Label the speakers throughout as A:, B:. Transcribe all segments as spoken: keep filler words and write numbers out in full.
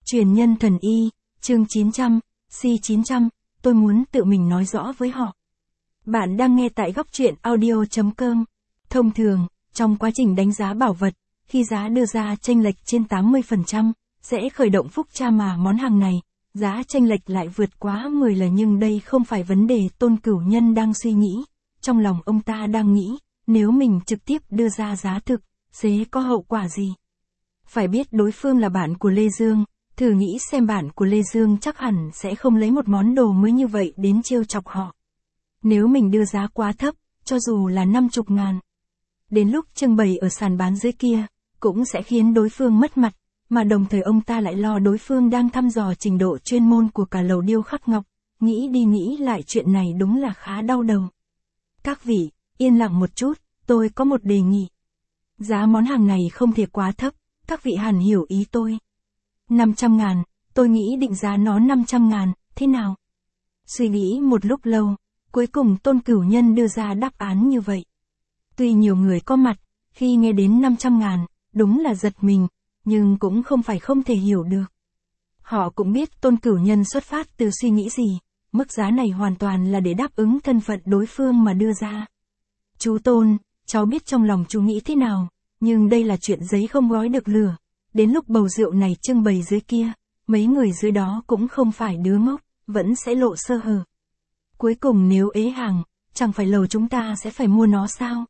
A: Truyền nhân thần y, chương chín trăm, C chín trăm, tôi muốn tự mình nói rõ với họ. Bạn đang nghe tại góc truyện audio chấm com. Thông thường, trong quá trình đánh giá bảo vật, khi giá đưa ra chênh lệch trên tám mươi phần trăm, sẽ khởi động phúc tra mà món hàng này, giá chênh lệch lại vượt quá mười lần, nhưng đây không phải vấn đề Tôn Cửu Nhân đang suy nghĩ. Trong lòng ông ta đang nghĩ, nếu mình trực tiếp đưa ra giá thực, sẽ có hậu quả gì? Phải biết đối phương là bạn của Lê Dương, thử nghĩ xem bạn của Lê Dương chắc hẳn sẽ không lấy một món đồ mới như vậy đến trêu chọc họ. Nếu mình đưa giá quá thấp, cho dù là năm chục ngàn, đến lúc trưng bày ở sàn bán dưới kia, cũng sẽ khiến đối phương mất mặt, mà đồng thời ông ta lại lo đối phương đang thăm dò trình độ chuyên môn của cả lầu điêu khắc ngọc. Nghĩ đi nghĩ lại chuyện này đúng là khá đau đầu. Các vị, yên lặng một chút, tôi có một đề nghị. Giá món hàng này không thể quá thấp, các vị hẳn hiểu ý tôi. năm trăm ngàn, tôi nghĩ định giá nó năm trăm ngàn, thế nào? Suy nghĩ một lúc lâu, cuối cùng Tôn Cửu Nhân đưa ra đáp án như vậy. Tuy nhiều người có mặt, khi nghe đến năm trăm ngàn, đúng là giật mình, nhưng cũng không phải không thể hiểu được. Họ cũng biết Tôn Cửu Nhân xuất phát từ suy nghĩ gì, mức giá này hoàn toàn là để đáp ứng thân phận đối phương mà đưa ra. Chú Tôn, cháu biết trong lòng chú nghĩ thế nào, nhưng đây là chuyện giấy không gói được lửa. Đến lúc bầu rượu này trưng bày dưới kia, mấy người dưới đó cũng không phải đứa ngốc, vẫn sẽ lộ sơ hở. Cuối cùng nếu ế hàng, chẳng phải lầu chúng ta sẽ phải mua nó sao?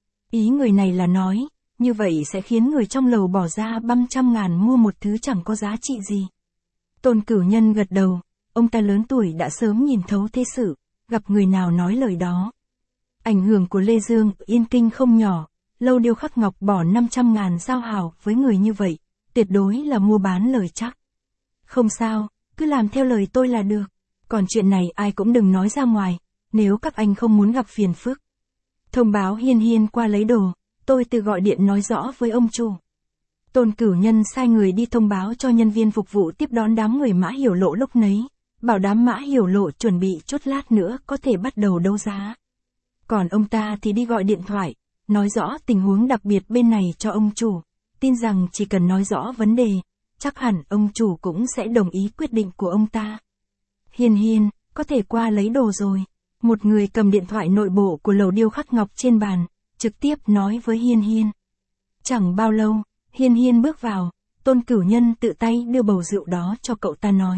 A: Ý người này là nói, như vậy sẽ khiến người trong lầu bỏ ra băm trăm ngàn mua một thứ chẳng có giá trị gì. Tôn Cửu Nhân gật đầu, ông ta lớn tuổi đã sớm nhìn thấu thế sự, gặp người nào nói lời đó. Ảnh hưởng của Lê Dương Yên Kinh không nhỏ, lâu điêu khắc ngọc bỏ năm trăm ngàn giao hảo với người như vậy, tuyệt đối là mua bán lời chắc. Không sao, cứ làm theo lời tôi là được, còn chuyện này ai cũng đừng nói ra ngoài, nếu các anh không muốn gặp phiền phức. Thông báo Hiên Hiên qua lấy đồ, tôi tự gọi điện nói rõ với ông chủ. Tôn Cửu Nhân sai người đi thông báo cho nhân viên phục vụ tiếp đón đám người Mã Hiểu Lộ lúc nấy, bảo đám Mã Hiểu Lộ chuẩn bị chút lát nữa có thể bắt đầu đấu giá. Còn ông ta thì đi gọi điện thoại, nói rõ tình huống đặc biệt bên này cho ông chủ, tin rằng chỉ cần nói rõ vấn đề, chắc hẳn ông chủ cũng sẽ đồng ý quyết định của ông ta. Hiên Hiên, có thể qua lấy đồ rồi. Một người cầm điện thoại nội bộ của lầu điêu khắc ngọc trên bàn, trực tiếp nói với Hiên Hiên. Chẳng bao lâu, Hiên Hiên bước vào, Tôn Cửu Nhân tự tay đưa bầu rượu đó cho cậu ta nói.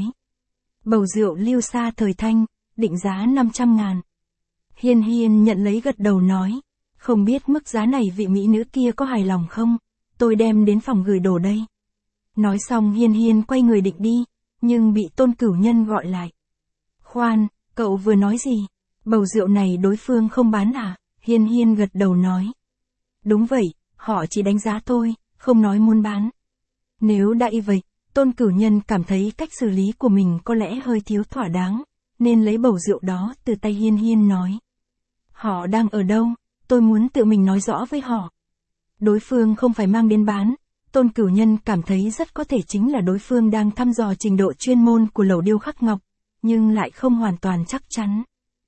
A: Bầu rượu Lưu Sa thời Thanh, định giá năm trăm ngàn. Hiên Hiên nhận lấy gật đầu nói, không biết mức giá này vị mỹ nữ kia có hài lòng không, tôi đem đến phòng gửi đồ đây. Nói xong Hiên Hiên quay người định đi, nhưng bị Tôn Cửu Nhân gọi lại. Khoan, cậu vừa nói gì? Bầu rượu này đối phương không bán à? Hiên Hiên gật đầu nói. Đúng vậy, họ chỉ đánh giá thôi, không nói muốn bán. Nếu đã y vậy, Tôn Cửu Nhân cảm thấy cách xử lý của mình có lẽ hơi thiếu thỏa đáng, nên lấy bầu rượu đó từ tay Hiên Hiên nói. Họ đang ở đâu? Tôi muốn tự mình nói rõ với họ. Đối phương không phải mang đến bán. Tôn Cửu Nhân cảm thấy rất có thể chính là đối phương đang thăm dò trình độ chuyên môn của lầu điêu khắc ngọc, nhưng lại không hoàn toàn chắc chắn.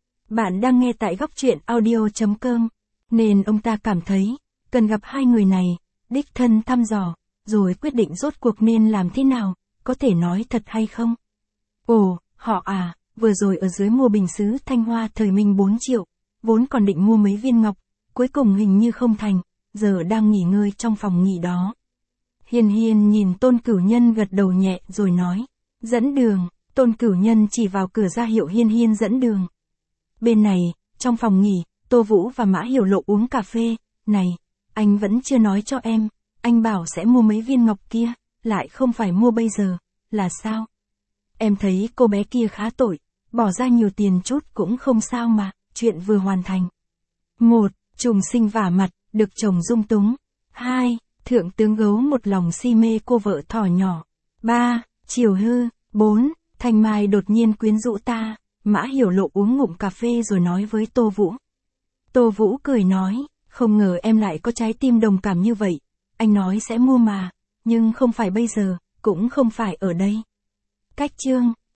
A: Bạn đang nghe tại góc truyện audio chấm com, nên ông ta cảm thấy, cần gặp hai người này, đích thân thăm dò, rồi quyết định rốt cuộc nên làm thế nào, có thể nói thật hay không. Ồ, họ à, vừa rồi ở dưới mua bình sứ Thanh Hoa thời Minh bốn triệu, vốn còn định mua mấy viên ngọc, cuối cùng hình như không thành, giờ đang nghỉ ngơi trong phòng nghỉ đó. Hiên Hiên nhìn Tôn Cửu Nhân gật đầu nhẹ rồi nói, dẫn đường. Tôn Cửu Nhân chỉ vào cửa ra hiệu Hiên Hiên dẫn đường. Bên này, trong phòng nghỉ, Tô Vũ và Mã Hiểu Lộ uống cà phê. Này, anh vẫn chưa nói cho em, anh bảo sẽ mua mấy viên ngọc kia, lại không phải mua bây giờ, là sao? Em thấy cô bé kia khá tội, bỏ ra nhiều tiền chút cũng không sao mà, chuyện vừa hoàn thành. Một, trùng sinh vả mặt, được chồng dung túng. Hai, thượng tướng gấu một lòng si mê cô vợ thỏ nhỏ. Ba, chiều hư. Bốn, Thanh Mai đột nhiên quyến rũ ta. Mã Hiểu Lộ uống ngụm cà phê rồi nói với Tô Vũ. Tô Vũ cười nói, không ngờ em lại có trái tim đồng cảm như vậy. Anh nói sẽ mua mà, nhưng không phải bây giờ, cũng không phải ở đây. Cách chương,